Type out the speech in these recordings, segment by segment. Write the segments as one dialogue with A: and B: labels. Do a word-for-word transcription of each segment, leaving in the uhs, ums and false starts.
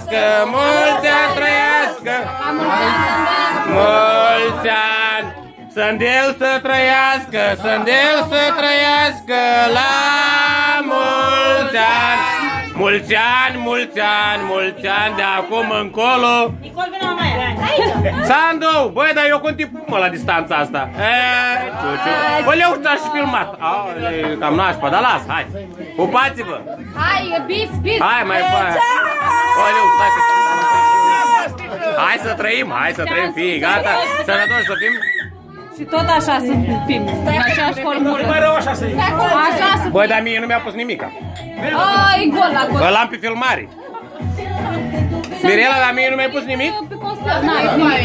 A: trăiască, mulți ani trăiască, mulți ani. Sândel să trăiască, Sândel să trăiască, la mulți ani. Mulți ani, mulți ani, mulți ani de acum încolo.
B: Nicol, vină mai aici.
A: Sandu, băi, dar eu continuu mă la distanța asta. Bă, le-au și filmat. E cam nașpa, dar las, hai. Pupați-vă.
C: Hai, bis, bis.
A: Hai, mai faci. Oleu, stai că... Hai să trăim, hai să trăim, fii, gata. Sănătoși să fim.
C: Și tot așa să fim, în aceeași formulă. Așa să fim.
A: Băi, dar mie nu mi-a pus nimica.
C: Ai, gol la gol.
A: Ăla-am pe filmare. Mirela, la mie nu mi-ai pus nimic?
C: Pe constel, n-ai nimic.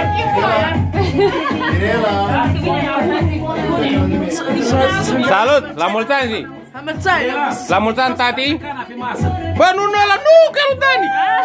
A: Salut, la mulți ani zi.
D: La mulți ani.
A: La mulți ani, tati. Bă, nu, nu, ăla, nu, că nu Dani.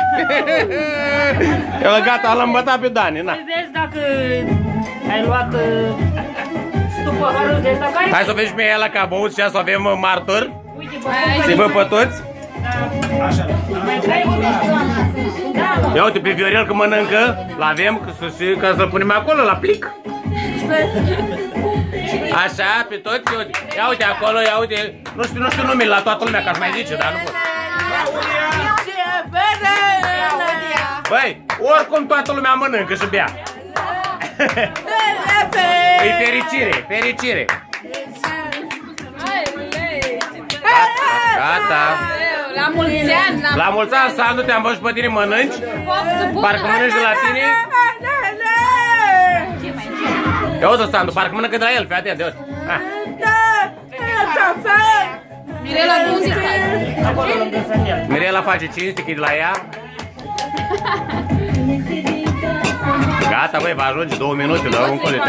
A: Eu gata, l-am îmbătat pe Dani, na.
B: Vezi dacă ai luat după harul de ăsta care...
A: Hai să vezi pe ăla că a băut și să avem martori.
B: Uite, bă,
A: Să-i văd pe toți.
B: mai trebuie da,
A: Ia uite pe Viorel că mănâncă, l-avem ca să-l punem acolo la plic. Așa, pe toți, ia uite, ia uite acolo, ia uite, nu știu, nu știu numele la toată lumea, ca să mai zice, dar nu pot. Băi, oricum toată lumea mănâncă și bea. E fericire, fericire. Gata.
C: La mulți ani.
A: La mulți ani, Sandu, te-am văzut pe tine mănânci. Parcă mănânci de la tine. Ia uite, Sandu, parcă mănâncă de la el, fii atent, ia uite.
C: Mirela, de unde stai?
A: Mirela face cinste, că e de la ea. Gata, băi, va ajunge două minute, dar încolo.